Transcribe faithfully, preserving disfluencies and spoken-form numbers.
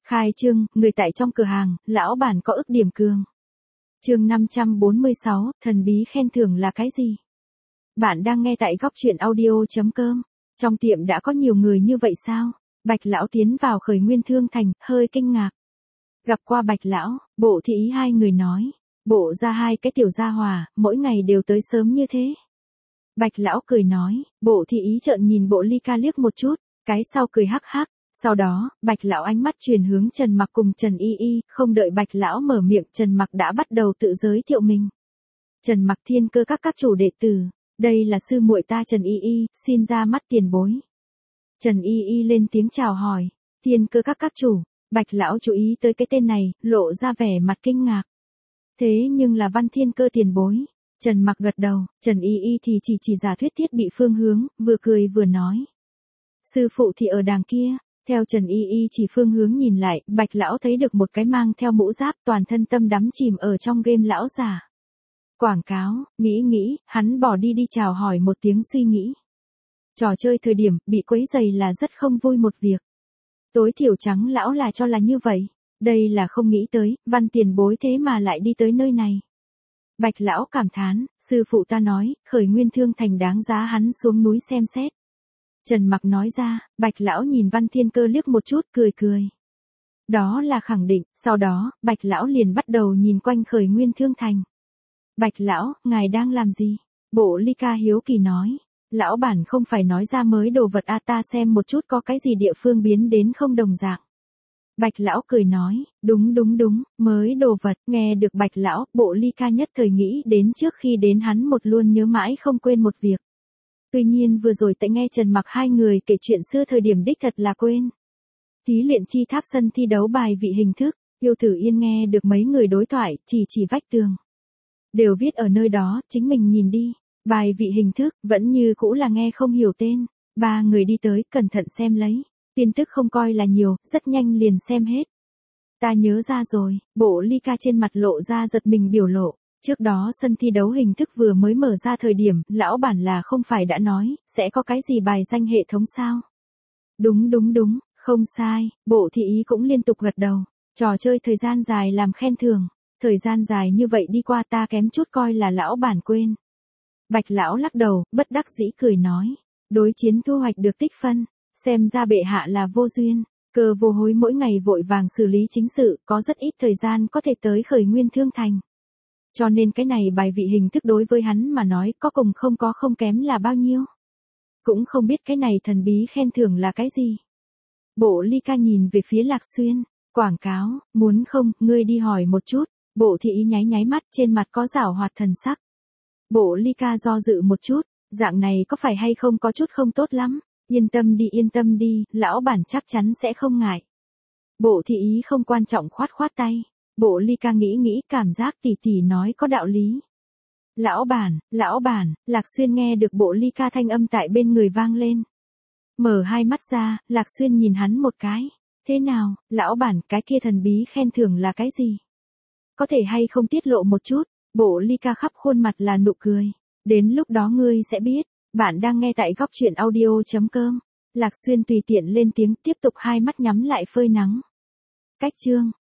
Khai trương, người tại trong cửa hàng, lão bản có ức điểm cường. Chương năm trăm bốn mươi sáu, thần bí khen thưởng là cái gì? Bạn đang nghe tại góc truyện audio chấm com. Trong tiệm đã có nhiều người như vậy sao? Bạch lão tiến vào Khởi Nguyên Thương Thành, hơi kinh ngạc. Gặp qua Bạch lão, Bộ Thị Ý hai người nói. Bộ ra hai cái tiểu gia hòa, mỗi ngày đều tới sớm như thế. Bạch lão cười nói, Bộ Thị Ý trợn nhìn Bộ Ly Ca liếc một chút, cái sau cười hắc hắc. Sau đó, Bạch lão ánh mắt truyền hướng Trần Mặc cùng Trần Y Y, không đợi Bạch lão mở miệng, Trần Mặc đã bắt đầu tự giới thiệu mình. Trần Mặc Thiên Cơ các các chủ đệ tử, đây là sư muội ta Trần Y Y, xin ra mắt tiền bối. Trần Y Y lên tiếng chào hỏi, Thiên Cơ các các chủ. Bạch lão chú ý tới cái tên này, lộ ra vẻ mặt kinh ngạc. Thế nhưng là Văn Thiên Cơ tiền bối. Trần Mặc gật đầu, Trần Y Y thì chỉ chỉ giả thuyết thiết bị phương hướng, vừa cười vừa nói. Sư phụ thì ở đàng kia. Theo Trần Y Y chỉ phương hướng nhìn lại, Bạch lão thấy được một cái mang theo mũ giáp toàn thân tâm đắm chìm ở trong game lão già. Quảng cáo, nghĩ nghĩ, hắn bỏ đi đi chào hỏi một tiếng suy nghĩ. Trò chơi thời điểm, bị quấy rầy là rất không vui một việc. Tối thiểu trắng lão là cho là như vậy. Đây là không nghĩ tới, Văn tiền bối thế mà lại đi tới nơi này. Bạch lão cảm thán, sư phụ ta nói, Khởi Nguyên Thương Thành đáng giá hắn xuống núi xem xét. Trần Mặc nói ra, Bạch lão nhìn Văn Thiên Cơ liếc một chút, cười cười. Đó là khẳng định, sau đó, Bạch lão liền bắt đầu nhìn quanh Khởi Nguyên Thương Thành. Bạch lão, ngài đang làm gì? Bộ Ly Ca hiếu kỳ nói. Lão bản không phải nói ra mới đồ vật a, ta xem một chút có cái gì địa phương biến đến không đồng dạng. Bạch lão cười nói, đúng đúng đúng, mới đồ vật. Nghe được Bạch lão, Bộ Ly Ca nhất thời nghĩ đến trước khi đến hắn một luôn nhớ mãi không quên một việc. Tuy nhiên vừa rồi tại nghe Trần Mặc hai người kể chuyện xưa thời điểm đích thật là quên. Thí luyện chi tháp sân thi đấu bài vị hình thức, Yêu Tử Yên nghe được mấy người đối thoại, chỉ chỉ vách tường. Đều viết ở nơi đó, chính mình nhìn đi. Bài vị hình thức, vẫn như cũ là nghe không hiểu tên. Ba người đi tới, cẩn thận xem lấy. Tin tức không coi là nhiều, rất nhanh liền xem hết. Ta nhớ ra rồi, Bộ Ly Ca trên mặt lộ ra giật mình biểu lộ. Trước đó sân thi đấu hình thức vừa mới mở ra thời điểm, lão bản là không phải đã nói, sẽ có cái gì bài danh hệ thống sao? Đúng đúng đúng, không sai, Bộ Thị Ý cũng liên tục gật đầu. Trò chơi thời gian dài làm khen thưởng, thời gian dài như vậy đi qua ta kém chút coi là lão bản quên. Bạch lão lắc đầu, bất đắc dĩ cười nói, đối chiến thu hoạch được tích phân, xem ra bệ hạ là vô duyên, Cơ Vô Hối mỗi ngày vội vàng xử lý chính sự, có rất ít thời gian có thể tới Khởi Nguyên Thương Thành. Cho nên cái này bài vị hình thức đối với hắn mà nói có cùng không có không kém là bao nhiêu. Cũng không biết cái này thần bí khen thưởng là cái gì. Bộ Ly Ca nhìn về phía Lạc Xuyên, quảng cáo, muốn không, ngươi đi hỏi một chút. Bộ Thị Ý nháy nháy mắt, trên mặt có giảo hoạt thần sắc. Bộ Ly Ca do dự một chút, dạng này có phải hay không có chút không tốt lắm. Yên tâm đi yên tâm đi, lão bản chắc chắn sẽ không ngại. Bộ Thị Ý không quan trọng khoát khoát tay. Bộ Ly Ca nghĩ nghĩ, cảm giác tỷ tỷ nói có đạo lý. Lão bản, lão bản, Lạc Xuyên nghe được Bộ Ly Ca thanh âm tại bên người vang lên. Mở hai mắt ra, Lạc Xuyên nhìn hắn một cái. Thế nào, lão bản, cái kia thần bí khen thưởng là cái gì? Có thể hay không tiết lộ một chút? Bộ Ly Ca khắp khuôn mặt là nụ cười. Đến lúc đó ngươi sẽ biết. Bạn đang nghe tại góc truyện audio chấm com. Lạc Xuyên tùy tiện lên tiếng, tiếp tục hai mắt nhắm lại phơi nắng. Cách chương.